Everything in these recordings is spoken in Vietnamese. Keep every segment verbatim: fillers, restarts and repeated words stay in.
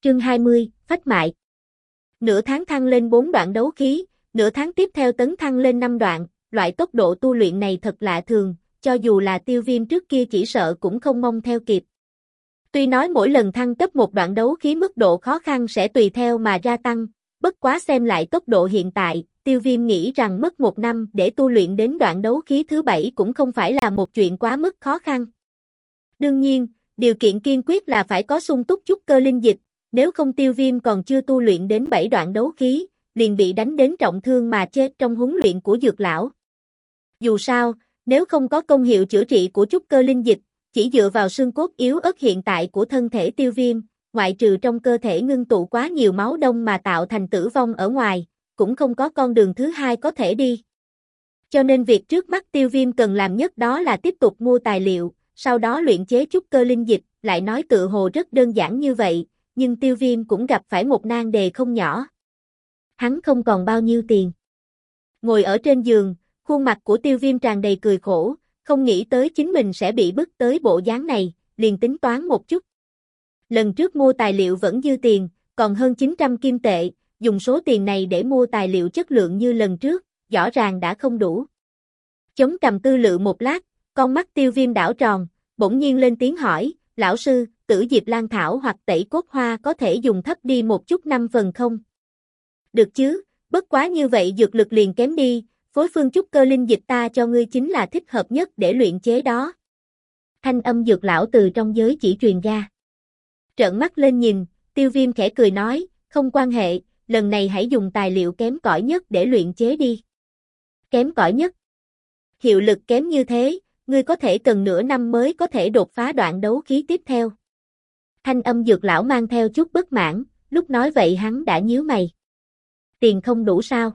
Chương hai mươi, phách mại. Nửa tháng thăng lên bốn đoạn đấu khí, nửa tháng tiếp theo tấn thăng lên năm đoạn, loại tốc độ tu luyện này thật lạ thường, cho dù là Tiêu Viêm trước kia chỉ sợ cũng không mong theo kịp. Tuy nói mỗi lần thăng cấp một đoạn đấu khí mức độ khó khăn sẽ tùy theo mà gia tăng, bất quá xem lại tốc độ hiện tại, Tiêu Viêm nghĩ rằng mất một năm để tu luyện đến đoạn đấu khí thứ bảy cũng không phải là một chuyện quá mức khó khăn. Đương nhiên, điều kiện kiên quyết là phải có sung túc chút cơ linh dịch, nếu không Tiêu Viêm còn chưa tu luyện đến bảy đoạn đấu khí, liền bị đánh đến trọng thương mà chết trong huấn luyện của Dược lão. Dù sao, nếu không có công hiệu chữa trị của chút cơ linh dịch, chỉ dựa vào xương cốt yếu ớt hiện tại của thân thể Tiêu Viêm, ngoại trừ trong cơ thể ngưng tụ quá nhiều máu đông mà tạo thành tử vong ở ngoài, cũng không có con đường thứ hai có thể đi. Cho nên việc trước mắt Tiêu Viêm cần làm nhất đó là tiếp tục mua tài liệu, sau đó luyện chế chút cơ linh dịch, lại nói tự hồ rất đơn giản như vậy, nhưng Tiêu Viêm cũng gặp phải một nan đề không nhỏ. Hắn không còn bao nhiêu tiền. Ngồi ở trên giường, khuôn mặt của Tiêu Viêm tràn đầy cười khổ, không nghĩ tới chính mình sẽ bị bức tới bộ dáng này, liền tính toán một chút. Lần trước mua tài liệu vẫn dư tiền, còn hơn chín trăm kim tệ, dùng số tiền này để mua tài liệu chất lượng như lần trước, rõ ràng đã không đủ. Chống cằm tư lự một lát, con mắt Tiêu Viêm đảo tròn, bỗng nhiên lên tiếng hỏi, lão sư, tử diệp lan thảo hoặc tẩy cốt hoa có thể dùng thấp đi một chút năm phần không? Được chứ, bất quá như vậy dược lực liền kém đi, phối phương chút cơ linh dịch ta cho ngươi chính là thích hợp nhất để luyện chế đó. Thanh âm Dược lão từ trong giới chỉ truyền ra. Trợn mắt lên nhìn, Tiêu Viêm khẽ cười nói, không quan hệ, lần này hãy dùng tài liệu kém cỏi nhất để luyện chế đi. Kém cỏi nhất? Hiệu lực kém như thế, ngươi có thể cần nửa năm mới có thể đột phá đoạn đấu khí tiếp theo. Thanh âm Dược lão mang theo chút bất mãn, lúc nói vậy hắn đã nhíu mày. Tiền không đủ sao?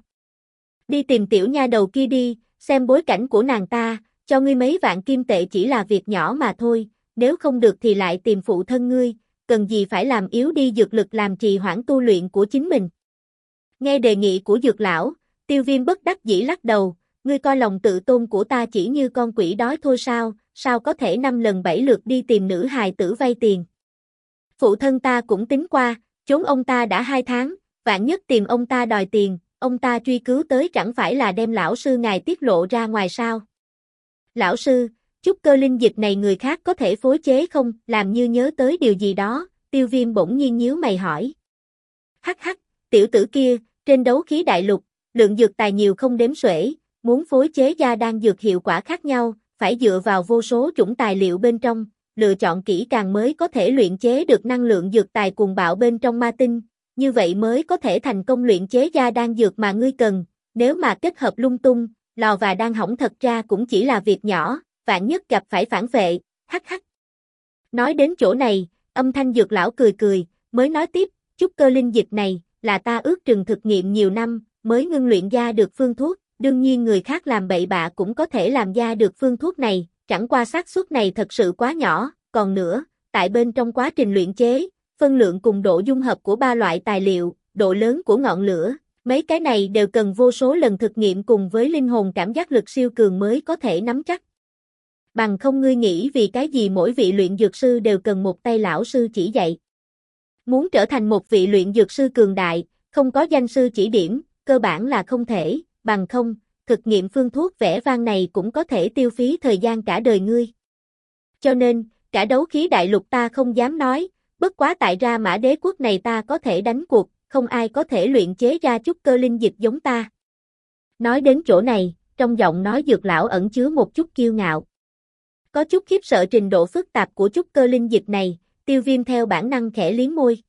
Đi tìm tiểu nha đầu kia đi, xem bối cảnh của nàng ta, cho ngươi mấy vạn kim tệ chỉ là việc nhỏ mà thôi, nếu không được thì lại tìm phụ thân ngươi, cần gì phải làm yếu đi dược lực làm trì hoãn tu luyện của chính mình. Nghe đề nghị của Dược lão, Tiêu Viêm bất đắc dĩ lắc đầu, ngươi coi lòng tự tôn của ta chỉ như con quỷ đói thôi sao, sao có thể năm lần bảy lượt đi tìm nữ hài tử vay tiền. Phụ thân ta cũng tính qua, trốn ông ta đã hai tháng, vạn nhất tìm ông ta đòi tiền, ông ta truy cứu tới chẳng phải là đem lão sư ngài tiết lộ ra ngoài sao. Lão sư, chút cơ linh dịch này người khác có thể phối chế không, làm như nhớ tới điều gì đó, Tiêu Viêm bỗng nhiên nhíu mày hỏi. Hắc hắc, tiểu tử kia, trên đấu khí đại lục, lượng dược tài nhiều không đếm xuể, muốn phối chế ra đan dược hiệu quả khác nhau, phải dựa vào vô số chủng tài liệu bên trong, lựa chọn kỹ càng mới có thể luyện chế được năng lượng dược tài cuồng bạo bên trong ma tinh, như vậy mới có thể thành công luyện chế ra đan dược mà ngươi cần, nếu mà kết hợp lung tung, lò và đan hỏng thật ra cũng chỉ là việc nhỏ, vạn nhất gặp phải phản vệ, hắc hắc. Nói đến chỗ này, âm thanh Dược lão cười cười, mới nói tiếp, chút cơ linh dịch này, là ta ước chừng thực nghiệm nhiều năm, mới ngưng luyện ra được phương thuốc, đương nhiên người khác làm bậy bạ cũng có thể làm ra được phương thuốc này, chẳng qua xác suất này thật sự quá nhỏ, còn nữa, tại bên trong quá trình luyện chế, phân lượng cùng độ dung hợp của ba loại tài liệu, độ lớn của ngọn lửa, mấy cái này đều cần vô số lần thực nghiệm cùng với linh hồn cảm giác lực siêu cường mới có thể nắm chắc. Bằng không ngươi nghĩ vì cái gì mỗi vị luyện dược sư đều cần một tay lão sư chỉ dạy. Muốn trở thành một vị luyện dược sư cường đại, không có danh sư chỉ điểm, cơ bản là không thể, bằng không, thực nghiệm phương thuốc vẽ vang này cũng có thể tiêu phí thời gian cả đời ngươi. Cho nên, cả đấu khí đại lục ta không dám nói, bất quá tại ra Mã Đế quốc này ta có thể đánh cuộc, không ai có thể luyện chế ra chút cơ linh dịch giống ta. Nói đến chỗ này, trong giọng nói Dược lão ẩn chứa một chút kiêu ngạo. Có chút khiếp sợ trình độ phức tạp của chút cơ linh dịch này, Tiêu Viêm theo bản năng khẽ liếm môi.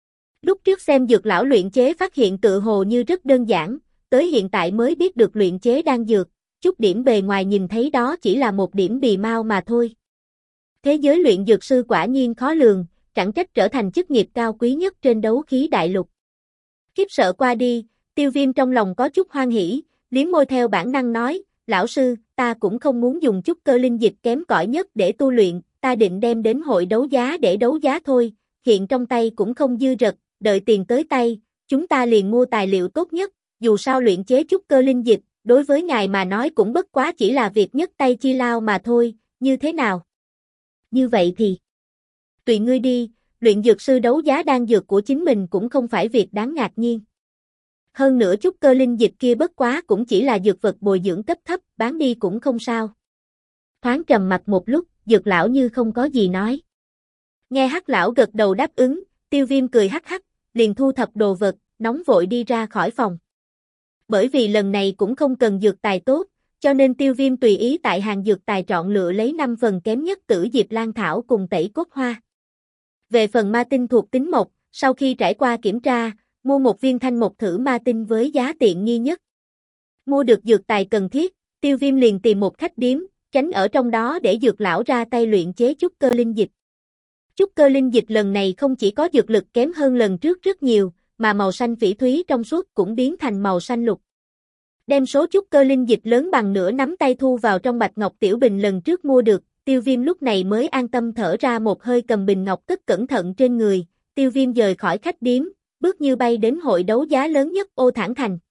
Lúc trước xem Dược lão luyện chế phát hiện tự hồ như rất đơn giản, tới hiện tại mới biết được luyện chế đan dược, chút điểm bề ngoài nhìn thấy đó chỉ là một điểm bì mau mà thôi. Thế giới luyện dược sư quả nhiên khó lường, chẳng trách trở thành chức nghiệp cao quý nhất trên đấu khí đại lục. Khiếp sợ qua đi, Tiêu Viêm trong lòng có chút hoan hỉ, liếm môi theo bản năng nói, lão sư, ta cũng không muốn dùng chút cơ linh dịch kém cỏi nhất để tu luyện, ta định đem đến hội đấu giá để đấu giá thôi, hiện trong tay cũng không dư dật, đợi tiền tới tay, chúng ta liền mua tài liệu tốt nhất, dù sao luyện chế chút cơ linh dịch, đối với ngài mà nói cũng bất quá chỉ là việc nhất tay chi lao mà thôi, như thế nào? Như vậy thì, tùy ngươi đi, luyện dược sư đấu giá đan dược của chính mình cũng không phải việc đáng ngạc nhiên. Hơn nữa chút cơ linh dịch kia bất quá cũng chỉ là dược vật bồi dưỡng cấp thấp, bán đi cũng không sao. Thoáng trầm mặt một lúc, Dược lão như không có gì nói. Nghe Hắc lão gật đầu đáp ứng, Tiêu Viêm cười hắc hắc, liền thu thập đồ vật, nóng vội đi ra khỏi phòng. Bởi vì lần này cũng không cần dược tài tốt, cho nên Tiêu Viêm tùy ý tại hàng dược tài chọn lựa lấy năm phần kém nhất Tử Diệp Lan thảo cùng tẩy cốt hoa. Về phần ma tinh thuộc tính mộc, sau khi trải qua kiểm tra, mua một viên thanh mộc thử ma tinh với giá tiện nghi nhất. Mua được dược tài cần thiết, Tiêu Viêm liền tìm một khách điếm, tránh ở trong đó để dược lão ra tay luyện chế chút cơ linh dịch. Chút cơ linh dịch lần này không chỉ có dược lực kém hơn lần trước rất nhiều, mà màu xanh phỉ thúy trong suốt cũng biến thành màu xanh lục. Đem số chút cơ linh dịch lớn bằng nửa nắm tay thu vào trong bạch ngọc tiểu bình lần trước mua được, Tiêu Viêm lúc này mới an tâm thở ra một hơi, cầm bình ngọc cất cẩn thận trên người. Tiêu Viêm rời khỏi khách điếm, bước như bay đến hội đấu giá lớn nhất Ô Thản Thành.